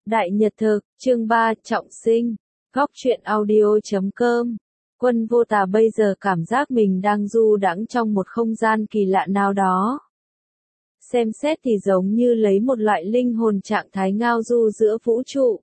Đại nhật thực, chương 3, trọng sinh. Góc truyện audio.com. Quân Vô Tà bây giờ cảm giác mình đang du đãng trong một không gian kỳ lạ nào đó. Xem xét thì giống như lấy một loại linh hồn trạng thái ngao du giữa vũ trụ.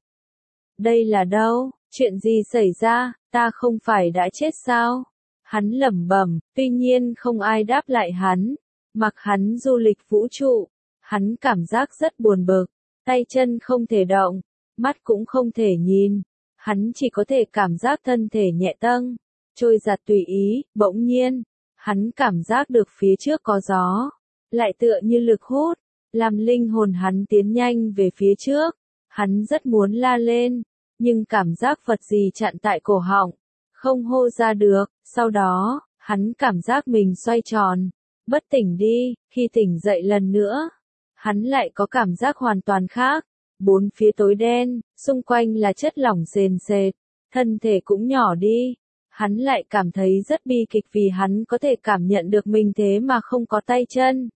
Đây là đâu? Chuyện gì xảy ra? Ta không phải đã chết sao? Hắn lẩm bẩm, tuy nhiên không ai đáp lại hắn. Mặc hắn du lịch vũ trụ, hắn cảm giác rất buồn bực, tay chân không thể động, mắt cũng không thể nhìn. Hắn chỉ có thể cảm giác thân thể nhẹ tâng, trôi giạt tùy ý. Bỗng nhiên, hắn cảm giác được phía trước có gió, lại tựa như lực hút, làm linh hồn hắn tiến nhanh về phía trước. Hắn rất muốn la lên, nhưng cảm giác vật gì chặn tại cổ họng, không hô ra được. Sau đó, hắn cảm giác mình xoay tròn, bất tỉnh đi. Khi tỉnh dậy lần nữa, hắn lại có cảm giác hoàn toàn khác. Bốn phía tối đen, xung quanh là chất lỏng sền sệt, thân thể cũng nhỏ đi. Hắn lại cảm thấy rất bi kịch vì hắn có thể cảm nhận được mình thế mà không có tay chân.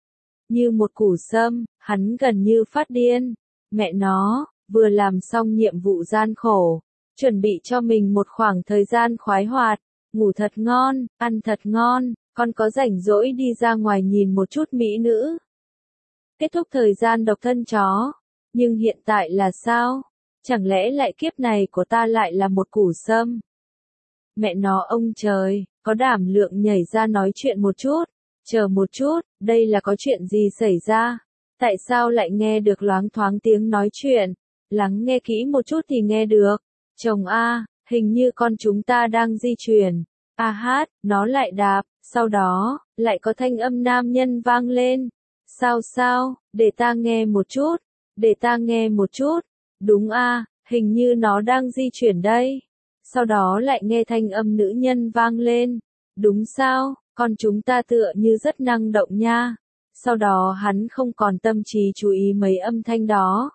Như một củ sâm, hắn gần như phát điên. Mẹ nó, vừa làm xong nhiệm vụ gian khổ, chuẩn bị cho mình một khoảng thời gian khoái hoạt, ngủ thật ngon, ăn thật ngon, còn có rảnh rỗi đi ra ngoài nhìn một chút mỹ nữ. Kết thúc thời gian độc thân chó. Nhưng hiện tại là sao? Chẳng lẽ lại kiếp này của ta lại là một củ sâm? Mẹ nó ông trời, có đảm lượng nhảy ra nói chuyện một chút. Chờ một chút, đây là có chuyện gì xảy ra? Tại sao lại nghe được loáng thoáng tiếng nói chuyện? Lắng nghe kỹ một chút thì nghe được. Chồng a, hình như con chúng ta đang di chuyển. A hát, nó lại đạp, sau đó, lại có thanh âm nam nhân vang lên. Sao, để ta nghe một chút. Để ta nghe một chút. Đúng a, hình như nó đang di chuyển đây. Sau đó lại nghe thanh âm nữ nhân vang lên. Đúng sao, con chúng ta tựa như rất năng động nha. Sau đó hắn không còn tâm trí chú ý mấy âm thanh đó.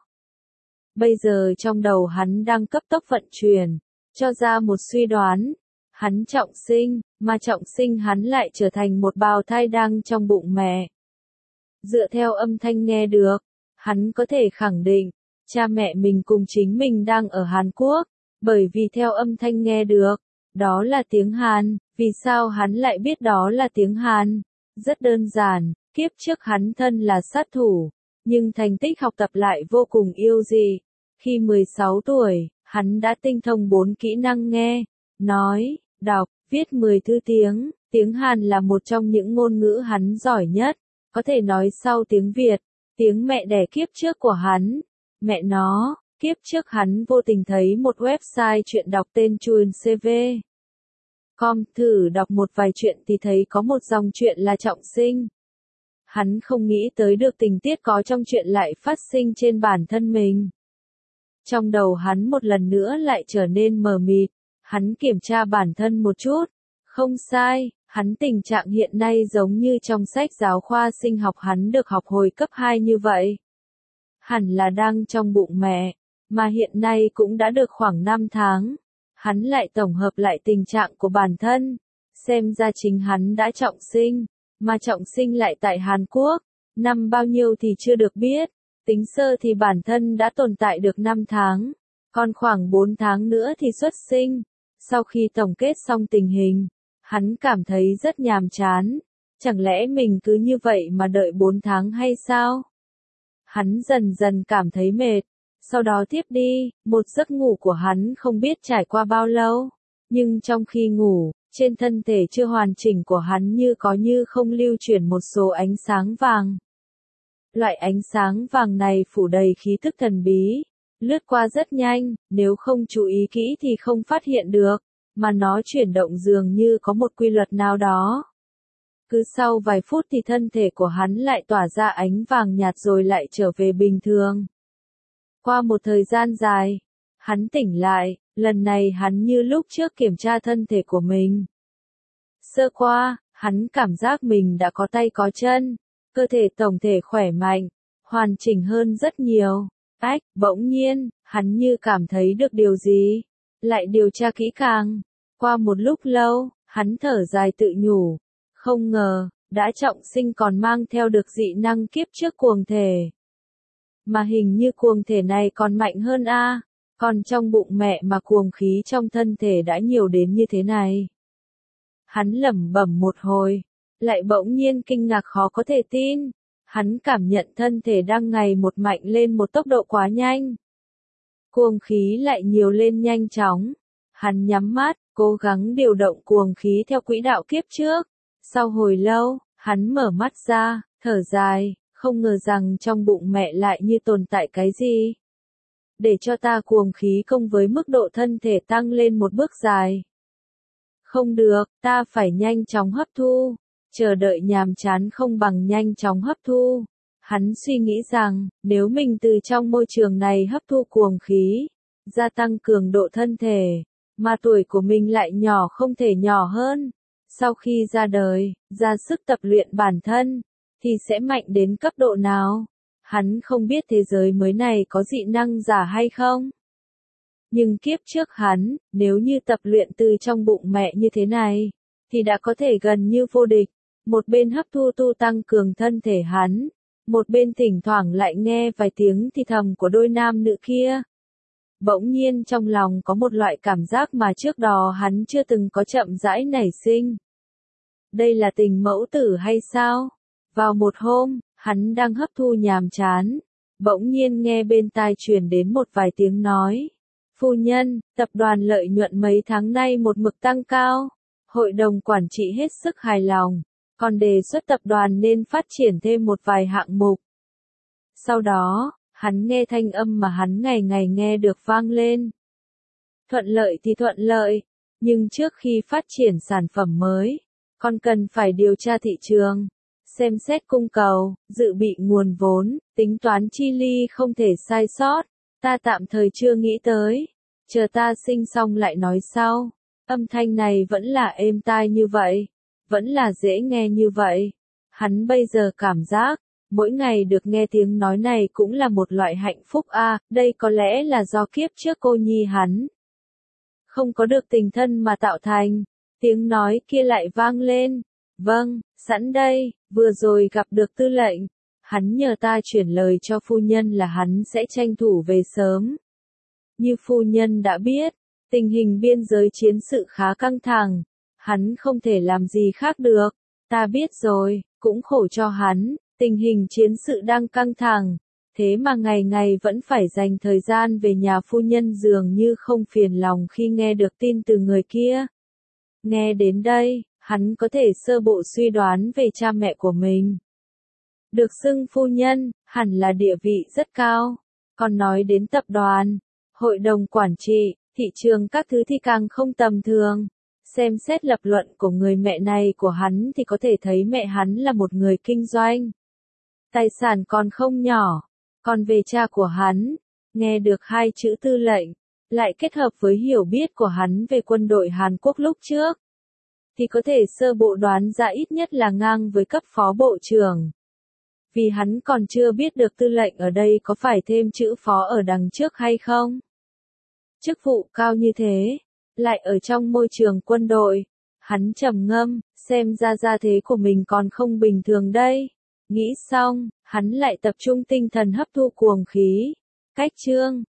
Bây giờ trong đầu hắn đang cấp tốc vận chuyển, cho ra một suy đoán. Hắn trọng sinh, mà trọng sinh hắn lại trở thành một bào thai đang trong bụng mẹ. Dựa theo âm thanh nghe được, hắn có thể khẳng định, cha mẹ mình cùng chính mình đang ở Hàn Quốc, bởi vì theo âm thanh nghe được, đó là tiếng Hàn. Vì sao hắn lại biết đó là tiếng Hàn? Rất đơn giản, kiếp trước hắn thân là sát thủ, nhưng thành tích học tập lại vô cùng yêu dị. Khi 16 tuổi, hắn đã tinh thông 4 kỹ năng nghe, nói, đọc, viết 10 thứ tiếng. Tiếng Hàn là một trong những ngôn ngữ hắn giỏi nhất, có thể nói sau tiếng Việt. Tiếng mẹ đẻ kiếp trước của hắn. Mẹ nó, kiếp trước hắn vô tình thấy một website truyện đọc tên chuyenCV.com, thử đọc một vài chuyện thì thấy có một dòng truyện là trọng sinh. Hắn không nghĩ tới được tình tiết có trong truyện lại phát sinh trên bản thân mình. Trong đầu hắn một lần nữa lại trở nên mờ mịt. Hắn kiểm tra bản thân một chút. Không sai, hắn tình trạng hiện nay giống như trong sách giáo khoa sinh học hắn được học hồi cấp 2 như vậy. Hẳn là đang trong bụng mẹ, mà hiện nay cũng đã được khoảng 5 tháng. Hắn lại tổng hợp lại tình trạng của bản thân. Xem ra chính hắn đã trọng sinh, mà trọng sinh lại tại Hàn Quốc. Năm bao nhiêu thì chưa được biết. Tính sơ thì bản thân đã tồn tại được 5 tháng. Còn khoảng 4 tháng nữa thì xuất sinh. Sau khi tổng kết xong tình hình, hắn cảm thấy rất nhàm chán. Chẳng lẽ mình cứ như vậy mà đợi 4 tháng hay sao? Hắn dần dần cảm thấy mệt. Sau đó tiếp đi, một giấc ngủ của hắn không biết trải qua bao lâu. Nhưng trong khi ngủ, trên thân thể chưa hoàn chỉnh của hắn như có như không lưu chuyển một số ánh sáng vàng. Loại ánh sáng vàng này phủ đầy khí thức thần bí, lướt qua rất nhanh, nếu không chú ý kỹ thì không phát hiện được, mà nó chuyển động dường như có một quy luật nào đó. Cứ sau vài phút thì thân thể của hắn lại tỏa ra ánh vàng nhạt rồi lại trở về bình thường. Qua một thời gian dài, hắn tỉnh lại, lần này hắn như lúc trước kiểm tra thân thể của mình. Sơ qua, hắn cảm giác mình đã có tay có chân, cơ thể tổng thể khỏe mạnh, hoàn chỉnh hơn rất nhiều. Bỗng nhiên, hắn như cảm thấy được điều gì, lại điều tra kỹ càng. Qua một lúc lâu, hắn thở dài tự nhủ, không ngờ, đã trọng sinh còn mang theo được dị năng kiếp trước cuồng thể. Mà hình như cuồng thể này còn mạnh hơn a. Còn trong bụng mẹ mà cuồng khí trong thân thể đã nhiều đến như thế này. Hắn lẩm bẩm một hồi, lại bỗng nhiên kinh ngạc khó có thể tin. Hắn cảm nhận thân thể đang ngày một mạnh lên một tốc độ quá nhanh. Cuồng khí lại nhiều lên nhanh chóng. Hắn nhắm mắt, cố gắng điều động cuồng khí theo quỹ đạo kiếp trước. Sau hồi lâu, hắn mở mắt ra, thở dài, không ngờ rằng trong bụng mẹ lại như tồn tại cái gì. Để cho ta cuồng khí công với mức độ thân thể tăng lên một bước dài. Không được, ta phải nhanh chóng hấp thu. Chờ đợi nhàm chán không bằng nhanh chóng hấp thu. Hắn suy nghĩ rằng, nếu mình từ trong môi trường này hấp thu cuồng khí, gia tăng cường độ thân thể, mà tuổi của mình lại nhỏ không thể nhỏ hơn. Sau khi ra đời, ra sức tập luyện bản thân, thì sẽ mạnh đến cấp độ nào? Hắn không biết thế giới mới này có dị năng giả hay không. Nhưng kiếp trước hắn, nếu như tập luyện từ trong bụng mẹ như thế này, thì đã có thể gần như vô địch. Một bên hấp thu tu tăng cường thân thể hắn, một bên thỉnh thoảng lại nghe vài tiếng thì thầm của đôi nam nữ kia. Bỗng nhiên trong lòng có một loại cảm giác mà trước đó hắn chưa từng có chậm rãi nảy sinh. Đây là tình mẫu tử hay sao? Vào một hôm, hắn đang hấp thu nhàm chán, bỗng nhiên nghe bên tai truyền đến một vài tiếng nói. Phu nhân, tập đoàn lợi nhuận mấy tháng nay một mực tăng cao. Hội đồng quản trị hết sức hài lòng, còn đề xuất tập đoàn nên phát triển thêm một vài hạng mục. Sau đó, hắn nghe thanh âm mà hắn ngày ngày nghe được vang lên. Thuận lợi thì thuận lợi, nhưng trước khi phát triển sản phẩm mới, còn cần phải điều tra thị trường, xem xét cung cầu, dự bị nguồn vốn, tính toán chi ly không thể sai sót. Ta tạm thời chưa nghĩ tới, chờ ta sinh xong lại nói sau. Âm thanh này vẫn là êm tai như vậy, vẫn là dễ nghe như vậy. Hắn bây giờ cảm giác, mỗi ngày được nghe tiếng nói này cũng là một loại hạnh phúc a. Đây có lẽ là do kiếp trước cô nhi hắn không có được tình thân mà tạo thành. Tiếng nói kia lại vang lên. Vâng, sẵn đây, vừa rồi gặp được tư lệnh. Hắn nhờ ta chuyển lời cho phu nhân là hắn sẽ tranh thủ về sớm. Như phu nhân đã biết, tình hình biên giới chiến sự khá căng thẳng. Hắn không thể làm gì khác được. Ta biết rồi, cũng khổ cho hắn, tình hình chiến sự đang căng thẳng. Thế mà ngày ngày vẫn phải dành thời gian về nhà phu nhân dường như không phiền lòng khi nghe được tin từ người kia. Nghe đến đây, hắn có thể sơ bộ suy đoán về cha mẹ của mình. Được xưng phu nhân, hẳn là địa vị rất cao. Còn nói đến tập đoàn, hội đồng quản trị, thị trường các thứ thì càng không tầm thường. Xem xét lập luận của người mẹ này của hắn thì có thể thấy mẹ hắn là một người kinh doanh. Tài sản còn không nhỏ. Còn về cha của hắn, nghe được hai chữ tư lệnh, lại kết hợp với hiểu biết của hắn về quân đội Hàn Quốc lúc trước, thì có thể sơ bộ đoán ra ít nhất là ngang với cấp phó bộ trưởng. Vì hắn còn chưa biết được tư lệnh ở đây có phải thêm chữ phó ở đằng trước hay không. Chức vụ cao như thế, lại ở trong môi trường quân đội, hắn trầm ngâm, xem ra gia thế của mình còn không bình thường đây. Nghĩ xong, hắn lại tập trung tinh thần hấp thu cuồng khí. Cách chương